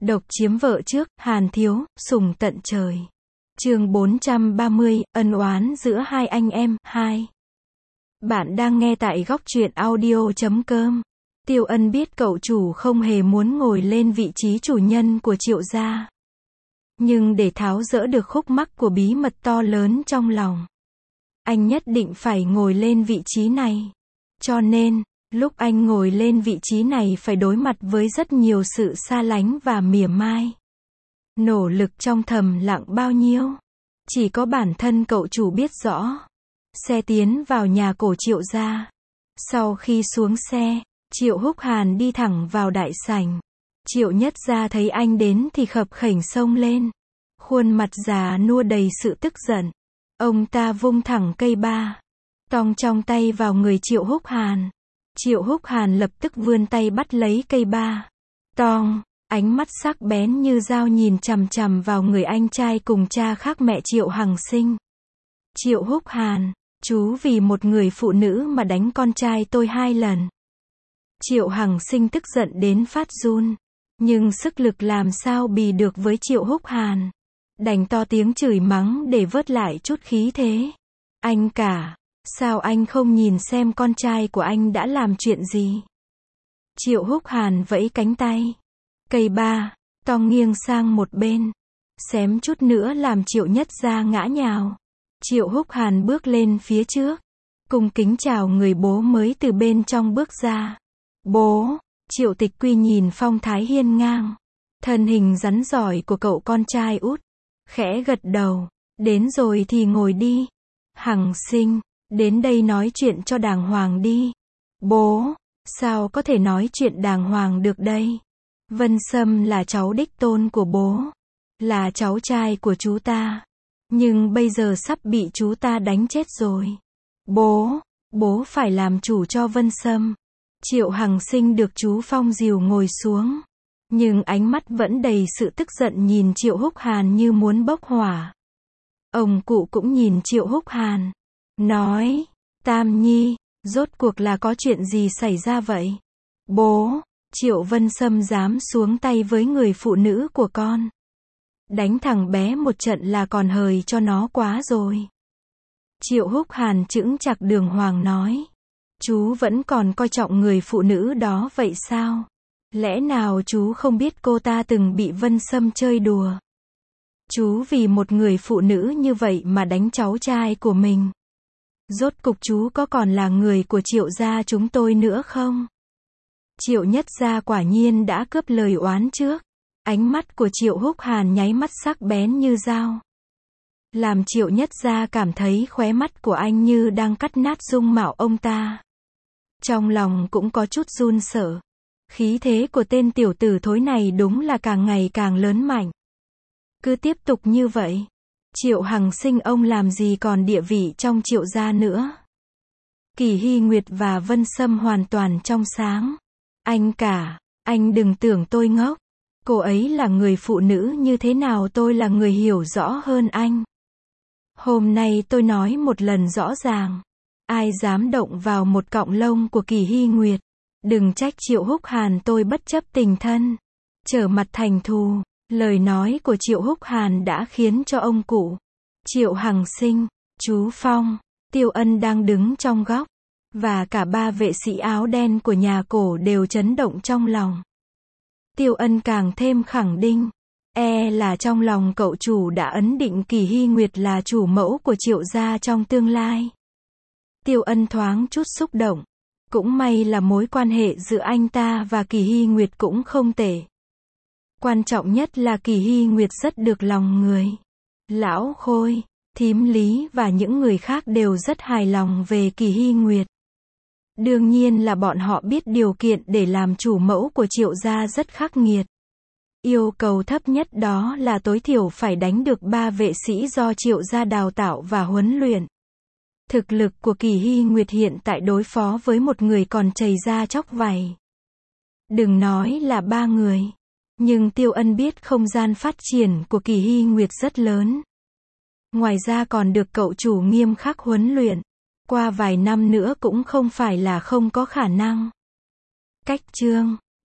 Độc chiếm vợ trước, Hàn Thiếu, sủng tận trời. Chương 430, ân oán giữa hai anh em, 2. Bạn đang nghe tại góc truyện audio.com. Tiêu Ân biết cậu chủ không hề muốn ngồi lên vị trí chủ nhân của Triệu gia. Nhưng để tháo dỡ được khúc mắc của bí mật to lớn trong lòng, anh nhất định phải ngồi lên vị trí này. Cho nên, lúc anh ngồi lên vị trí này phải đối mặt với rất nhiều sự xa lánh và mỉa mai. Nỗ lực trong thầm lặng bao nhiêu, chỉ có bản thân cậu chủ biết rõ. Xe tiến vào nhà cổ Triệu gia. Sau khi xuống xe, Triệu Húc Hàn đi thẳng vào đại sảnh. Triệu Nhất Gia thấy anh đến thì khập khểnh xông lên. Khuôn mặt già nua đầy sự tức giận. Ông ta vung thẳng cây ba tong trong tay vào người Triệu Húc Hàn. Triệu Húc Hàn lập tức vươn tay bắt lấy cây ba tong, ánh mắt sắc bén như dao nhìn chằm chằm vào người anh trai cùng cha khác mẹ Triệu Hằng Sinh. Triệu Húc Hàn, chú vì một người phụ nữ mà đánh con trai tôi 2 lần. Triệu Hằng Sinh tức giận đến phát run, nhưng sức lực làm sao bì được với Triệu Húc Hàn. Đành to tiếng chửi mắng để vớt lại chút khí thế. Anh cả, sao anh không nhìn xem con trai của anh đã làm chuyện gì? Triệu Húc Hàn vẫy cánh tay. Cây ba tong nghiêng sang một bên, xém chút nữa làm Triệu Nhất Gia ngã nhào. Triệu Húc Hàn bước lên phía trước, cung kính chào người bố mới từ bên trong bước ra. Bố. Triệu Tịch Quy nhìn phong thái hiên ngang, thân hình rắn giỏi của cậu con trai út, khẽ gật đầu. Đến rồi thì ngồi đi. Hằng Sinh, đến đây nói chuyện cho đàng hoàng đi. Bố. Sao có thể nói chuyện đàng hoàng được đây? Vân Sâm là cháu đích tôn của bố, là cháu trai của chú ta, nhưng bây giờ sắp bị chú ta đánh chết rồi. Bố phải làm chủ cho Vân Sâm. Triệu Hằng Sinh được chú Phong dìu ngồi xuống, nhưng ánh mắt vẫn đầy sự tức giận nhìn Triệu Húc Hàn như muốn bốc hỏa. Ông cụ cũng nhìn Triệu Húc Hàn, nói, Tam Nhi, rốt cuộc là có chuyện gì xảy ra vậy? Bố. Triệu Vân Sâm dám xuống tay với người phụ nữ của con. Đánh thằng bé một trận là còn hời cho nó quá rồi. Triệu Húc Hàn chững chạc đường hoàng nói. Chú vẫn còn coi trọng người phụ nữ đó vậy sao? Lẽ nào chú không biết cô ta từng bị Vân Sâm chơi đùa? Chú vì một người phụ nữ như vậy mà đánh cháu trai của mình. Rốt cục chú có còn là người của Triệu gia chúng tôi nữa không? Triệu Nhất Gia quả nhiên đã cướp lời oán trước. Ánh mắt của Triệu Húc Hàn nháy mắt sắc bén như dao, làm Triệu Nhất Gia cảm thấy khóe mắt của anh như đang cắt nát dung mạo ông ta. Trong lòng cũng có chút run sợ. Khí thế của tên tiểu tử thối này đúng là càng ngày càng lớn mạnh. Cứ tiếp tục như vậy, Triệu Hằng Sinh ông làm gì còn địa vị trong Triệu gia nữa. Kỳ Hy Nguyệt và Vân Sâm hoàn toàn trong sáng. Anh cả, anh đừng tưởng tôi ngốc. Cô ấy là người phụ nữ như thế nào tôi là người hiểu rõ hơn anh. Hôm nay tôi nói một lần rõ ràng. Ai dám động vào một cọng lông của Kỳ Hy Nguyệt, đừng trách Triệu Húc Hàn tôi bất chấp tình thân, trở mặt thành thù. Lời nói của Triệu Húc Hàn đã khiến cho ông cụ, Triệu Hằng Sinh, chú Phong, Tiêu Ân đang đứng trong góc, và cả 3 vệ sĩ áo đen của nhà cổ đều chấn động trong lòng. Tiêu Ân càng thêm khẳng định, là trong lòng cậu chủ đã ấn định Kỳ Hy Nguyệt là chủ mẫu của Triệu gia trong tương lai. Tiêu Ân thoáng chút xúc động. Cũng may là mối quan hệ giữa anh ta và Kỳ Hy Nguyệt cũng không tệ. Quan trọng nhất là Kỳ Hy Nguyệt rất được lòng người. Lão Khôi, Thím Lý và những người khác đều rất hài lòng về Kỳ Hy Nguyệt. Đương nhiên là bọn họ biết điều kiện để làm chủ mẫu của Triệu gia rất khắc nghiệt. Yêu cầu thấp nhất đó là tối thiểu phải đánh được 3 vệ sĩ do Triệu gia đào tạo và huấn luyện. Thực lực của Kỳ Hy Nguyệt hiện tại đối phó với một người còn chầy da chóc vảy. Đừng nói là 3 người. Nhưng Tiêu Ân biết không gian phát triển của Kỳ Hy Nguyệt rất lớn. Ngoài ra còn được cậu chủ nghiêm khắc huấn luyện. Qua vài năm nữa cũng không phải là không có khả năng. Cách chương